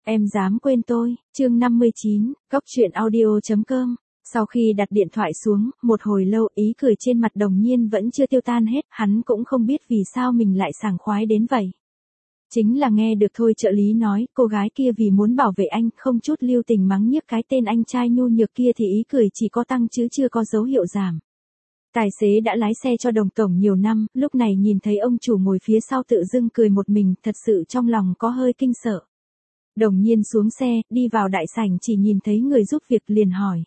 Em dám quên tôi, chương 59, góc truyện audio.com. Sau khi đặt điện thoại xuống, một hồi lâu ý cười trên mặt Đồng Nhiên vẫn chưa tiêu tan hết, hắn cũng không biết vì sao mình lại sảng khoái đến vậy. Chính là nghe được thôi trợ lý nói, cô gái kia vì muốn bảo vệ anh, không chút lưu tình mắng nhiếc cái tên anh trai nhu nhược kia thì ý cười chỉ có tăng chứ chưa có dấu hiệu giảm. Tài xế đã lái xe cho Đồng tổng nhiều năm, lúc này nhìn thấy ông chủ ngồi phía sau tự dưng cười một mình, thật sự trong lòng có hơi kinh sợ. Đồng Nhiên xuống xe, đi vào đại sảnh chỉ nhìn thấy người giúp việc liền hỏi.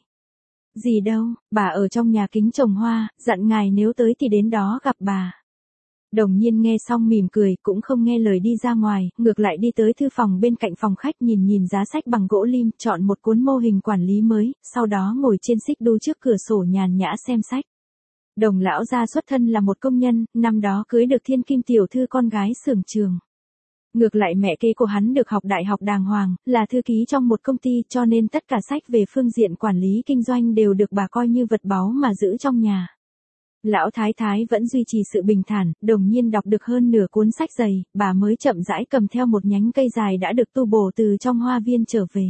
Gì đâu, bà ở trong nhà kính trồng hoa, dặn ngài nếu tới thì đến đó gặp bà. Đồng Nhiên nghe xong mỉm cười, cũng không nghe lời đi ra ngoài, ngược lại đi tới thư phòng bên cạnh phòng khách nhìn giá sách bằng gỗ lim, chọn một cuốn mô hình quản lý mới, sau đó ngồi trên xích đu trước cửa sổ nhàn nhã xem sách. Đồng lão gia xuất thân là một công nhân, năm đó cưới được thiên kim tiểu thư con gái xưởng trường. Ngược lại mẹ kế của hắn được học đại học đàng hoàng, là thư ký trong một công ty cho nên tất cả sách về phương diện quản lý kinh doanh đều được bà coi như vật báu mà giữ trong nhà. Lão thái thái vẫn duy trì sự bình thản, Đồng Nhiên đọc được hơn nửa cuốn sách dày, bà mới chậm rãi cầm theo một nhánh cây dài đã được tu bổ từ trong hoa viên trở về.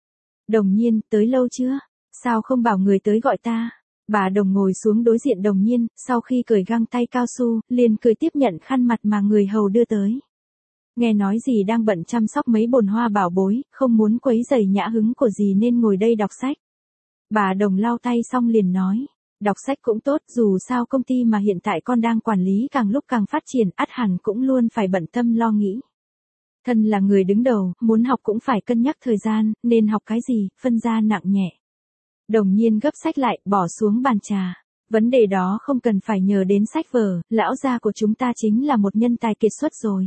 Đồng Nhiên, tới lâu chưa? Sao không bảo người tới gọi ta? Bà Đồng ngồi xuống đối diện Đồng Nhiên, sau khi cởi găng tay cao su, liền cười tiếp nhận khăn mặt mà người hầu đưa tới. Nghe nói dì đang bận chăm sóc mấy bồn hoa bảo bối, không muốn quấy rầy nhã hứng của dì nên ngồi đây đọc sách. Bà Đồng lau tay xong liền nói, đọc sách cũng tốt, dù sao công ty mà hiện tại con đang quản lý càng lúc càng phát triển, ắt hẳn cũng luôn phải bận tâm lo nghĩ. Thân là người đứng đầu, muốn học cũng phải cân nhắc thời gian, nên học cái gì, phân ra nặng nhẹ. Đồng Nhiên gấp sách lại, bỏ xuống bàn trà. Vấn đề đó không cần phải nhờ đến sách vở, lão gia của chúng ta chính là một nhân tài kiệt xuất rồi.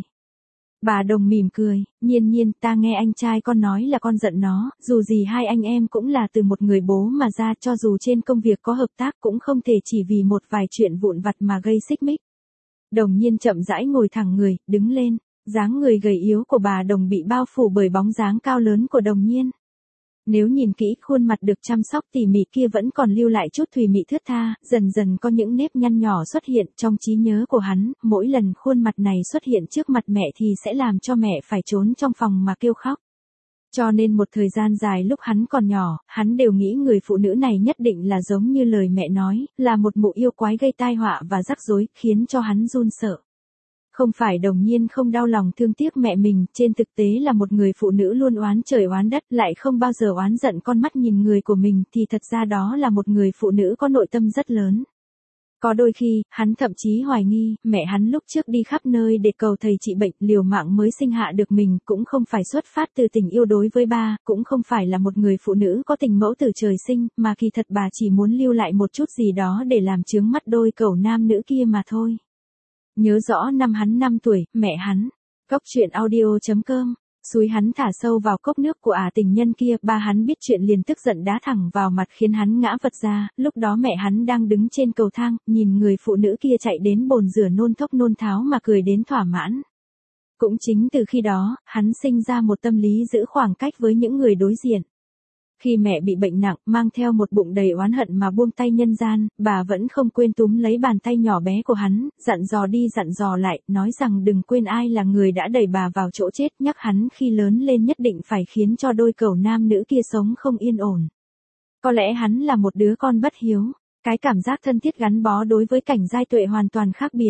Bà Đồng mỉm cười, Nhiên, ta nghe anh trai con nói là con giận nó, dù gì hai anh em cũng là từ một người bố mà ra, cho dù trên công việc có hợp tác cũng không thể chỉ vì một vài chuyện vụn vặt mà gây xích mích. Đồng Nhiên chậm rãi ngồi thẳng người, đứng lên, dáng người gầy yếu của bà Đồng bị bao phủ bởi bóng dáng cao lớn của Đồng Nhiên. Nếu nhìn kỹ, khuôn mặt được chăm sóc tỉ mỉ kia vẫn còn lưu lại chút thùy mị thướt tha, dần dần có những nếp nhăn nhỏ xuất hiện trong trí nhớ của hắn, mỗi lần khuôn mặt này xuất hiện trước mặt mẹ thì sẽ làm cho mẹ phải trốn trong phòng mà kêu khóc. Cho nên một thời gian dài lúc hắn còn nhỏ, hắn đều nghĩ người phụ nữ này nhất định là giống như lời mẹ nói, là một mụ yêu quái gây tai họa và rắc rối, khiến cho hắn run sợ. Không phải Đồng Nhiên không đau lòng thương tiếc mẹ mình, trên thực tế là một người phụ nữ luôn oán trời oán đất, lại không bao giờ oán giận con mắt nhìn người của mình, thì thật ra đó là một người phụ nữ có nội tâm rất lớn. Có đôi khi, hắn thậm chí hoài nghi, mẹ hắn lúc trước đi khắp nơi để cầu thầy trị bệnh, liều mạng mới sinh hạ được mình, cũng không phải xuất phát từ tình yêu đối với ba, cũng không phải là một người phụ nữ có tình mẫu từ trời sinh, mà kỳ thật bà chỉ muốn lưu lại một chút gì đó để làm chướng mắt đôi cẩu nam nữ kia mà thôi. Nhớ rõ năm hắn 5 tuổi, mẹ hắn, góc truyện audio.com, xúi hắn thả sâu vào cốc nước của tình nhân kia, ba hắn biết chuyện liền tức giận đá thẳng vào mặt khiến hắn ngã vật ra, lúc đó mẹ hắn đang đứng trên cầu thang, nhìn người phụ nữ kia chạy đến bồn rửa nôn thốc nôn tháo mà cười đến thỏa mãn. Cũng chính từ khi đó, hắn sinh ra một tâm lý giữ khoảng cách với những người đối diện. Khi mẹ bị bệnh nặng, mang theo một bụng đầy oán hận mà buông tay nhân gian, bà vẫn không quên túm lấy bàn tay nhỏ bé của hắn, dặn dò đi dặn dò lại, nói rằng đừng quên ai là người đã đẩy bà vào chỗ chết, nhắc hắn khi lớn lên nhất định phải khiến cho đôi cẩu nam nữ kia sống không yên ổn. Có lẽ hắn là một đứa con bất hiếu, cái cảm giác thân thiết gắn bó đối với Cảnh Giai Tuệ hoàn toàn khác biệt.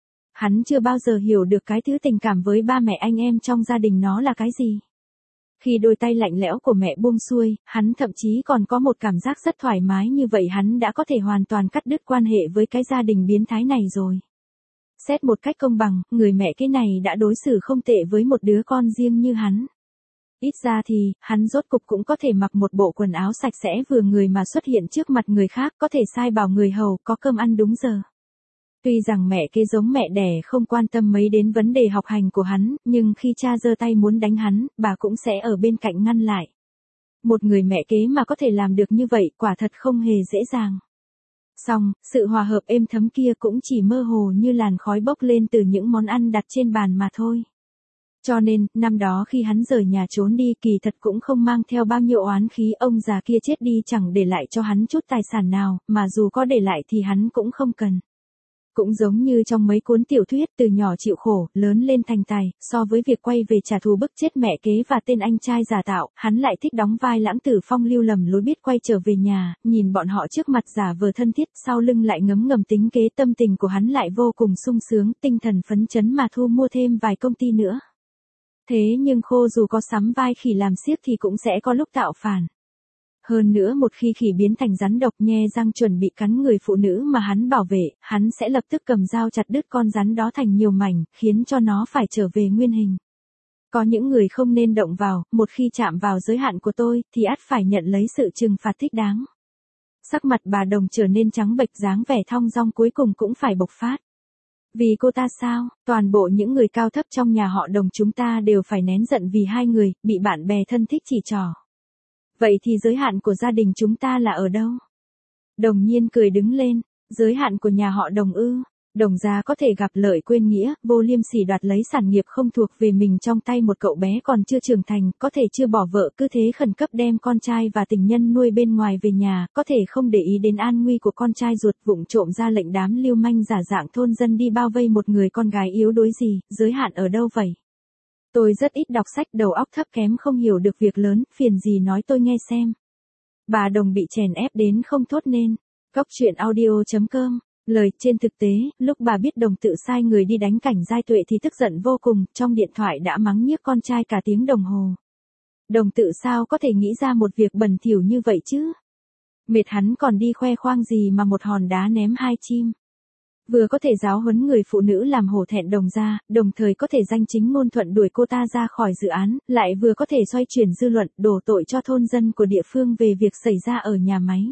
Hắn chưa bao giờ hiểu được cái thứ tình cảm với ba mẹ anh em trong gia đình nó là cái gì. Khi đôi tay lạnh lẽo của mẹ buông xuôi, hắn thậm chí còn có một cảm giác rất thoải mái, như vậy hắn đã có thể hoàn toàn cắt đứt quan hệ với cái gia đình biến thái này rồi. Xét một cách công bằng, người mẹ cái này đã đối xử không tệ với một đứa con riêng như hắn. Ít ra thì, hắn rốt cục cũng có thể mặc một bộ quần áo sạch sẽ vừa người mà xuất hiện trước mặt người khác, có thể sai bảo người hầu có cơm ăn đúng giờ. Tuy rằng mẹ kế giống mẹ đẻ không quan tâm mấy đến vấn đề học hành của hắn, nhưng khi cha giơ tay muốn đánh hắn, bà cũng sẽ ở bên cạnh ngăn lại. Một người mẹ kế mà có thể làm được như vậy, quả thật không hề dễ dàng. Song, sự hòa hợp êm thấm kia cũng chỉ mơ hồ như làn khói bốc lên từ những món ăn đặt trên bàn mà thôi. Cho nên, năm đó khi hắn rời nhà trốn đi, kỳ thật cũng không mang theo bao nhiêu oán khí, ông già kia chết đi chẳng để lại cho hắn chút tài sản nào, mà dù có để lại thì hắn cũng không cần. Cũng giống như trong mấy cuốn tiểu thuyết, từ nhỏ chịu khổ, lớn lên thành tài, so với việc quay về trả thù bức chết mẹ kế và tên anh trai giả tạo, hắn lại thích đóng vai lãng tử phong lưu lầm lối biết quay trở về nhà, nhìn bọn họ trước mặt giả vờ thân thiết, sau lưng lại ngấm ngầm tính kế, tâm tình của hắn lại vô cùng sung sướng, tinh thần phấn chấn mà thu mua thêm vài công ty nữa. Thế nhưng Khô dù có sắm vai khỉ làm xiếc thì cũng sẽ có lúc tạo phản. Hơn nữa một khi khỉ biến thành rắn độc nhe răng chuẩn bị cắn người phụ nữ mà hắn bảo vệ, hắn sẽ lập tức cầm dao chặt đứt con rắn đó thành nhiều mảnh, khiến cho nó phải trở về nguyên hình. Có những người không nên động vào, một khi chạm vào giới hạn của tôi, thì ắt phải nhận lấy sự trừng phạt thích đáng. Sắc mặt bà Đồng trở nên trắng bệch, dáng vẻ thong dong cuối cùng cũng phải bộc phát. Vì cô ta sao, toàn bộ những người cao thấp trong nhà họ Đồng chúng ta đều phải nén giận vì hai người, bị bạn bè thân thích chỉ trỏ. Vậy thì giới hạn của gia đình chúng ta là ở đâu? Đồng Nhiên cười đứng lên, giới hạn của nhà họ Đồng ư? Đồng gia có thể gặp lợi quên nghĩa, vô liêm sỉ đoạt lấy sản nghiệp không thuộc về mình trong tay một cậu bé còn chưa trưởng thành, có thể chưa bỏ vợ cứ thế khẩn cấp đem con trai và tình nhân nuôi bên ngoài về nhà, có thể không để ý đến an nguy của con trai ruột, vụng trộm ra lệnh đám lưu manh giả dạng thôn dân đi bao vây một người con gái yếu đuối gì, giới hạn ở đâu vậy? Tôi rất ít đọc sách, đầu óc thấp kém không hiểu được việc lớn, phiền gì nói tôi nghe xem. Bà Đồng bị chèn ép đến không thốt nên. Góc truyện audio.com. Lời, trên thực tế, lúc bà biết Đồng tự sai người đi đánh Cảnh Giai Tuệ thì tức giận vô cùng, trong điện thoại đã mắng nhiếc con trai cả tiếng đồng hồ. Đồng tự sao có thể nghĩ ra một việc bẩn thỉu như vậy chứ? Mệt hắn còn đi khoe khoang gì mà một hòn đá ném hai chim. Vừa có thể giáo huấn người phụ nữ làm hổ thẹn Đồng gia, đồng thời có thể danh chính ngôn thuận đuổi cô ta ra khỏi dự án, lại vừa có thể xoay chuyển dư luận, đổ tội cho thôn dân của địa phương về việc xảy ra ở nhà máy.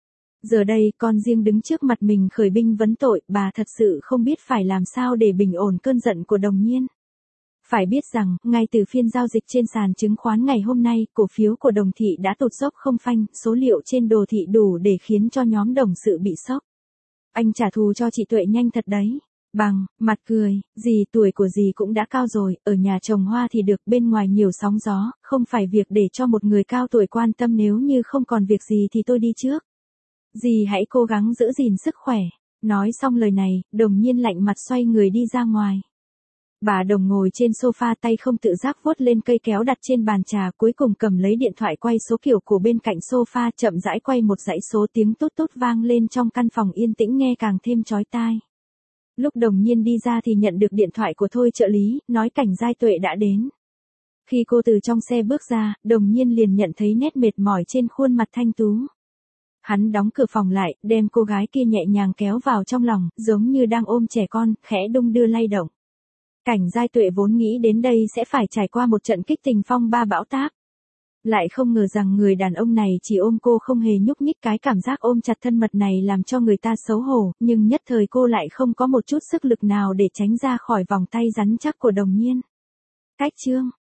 Giờ đây, con riêng đứng trước mặt mình khởi binh vấn tội, bà thật sự không biết phải làm sao để bình ổn cơn giận của Đồng Nhiên. Phải biết rằng, ngay từ phiên giao dịch trên sàn chứng khoán ngày hôm nay, cổ phiếu của Đồng thị đã tụt dốc không phanh, số liệu trên đồ thị đủ để khiến cho nhóm Đồng sự bị sốc. Anh trả thù cho chị Tuệ nhanh thật đấy. Bằng, mặt cười, dì tuổi của dì cũng đã cao rồi, ở nhà trồng hoa thì được, bên ngoài nhiều sóng gió, không phải việc để cho một người cao tuổi quan tâm, nếu như không còn việc gì thì tôi đi trước. Dì hãy cố gắng giữ gìn sức khỏe. Nói xong lời này, Đồng Nhiên lạnh mặt xoay người đi ra ngoài. Bà Đồng ngồi trên sofa, tay không tự giác vuốt lên cây kéo đặt trên bàn trà, cuối cùng cầm lấy điện thoại quay số kiểu cổ bên cạnh sofa, chậm rãi quay một dãy số, tiếng tút tút vang lên trong căn phòng yên tĩnh nghe càng thêm chói tai. Lúc Đồng Nhiên đi ra thì nhận được điện thoại của Thôi trợ lý, nói Cảnh Giai Tuệ đã đến. Khi cô từ trong xe bước ra, Đồng Nhiên liền nhận thấy nét mệt mỏi trên khuôn mặt thanh tú. Hắn đóng cửa phòng lại, đem cô gái kia nhẹ nhàng kéo vào trong lòng, giống như đang ôm trẻ con, khẽ đung đưa lay động. Cảnh Giai Tuệ vốn nghĩ đến đây sẽ phải trải qua một trận kích tình phong ba bão táp. Lại không ngờ rằng người đàn ông này chỉ ôm cô không hề nhúc nhích, cái cảm giác ôm chặt thân mật này làm cho người ta xấu hổ, nhưng nhất thời cô lại không có một chút sức lực nào để tránh ra khỏi vòng tay rắn chắc của Đồng Nhiên. Cách chương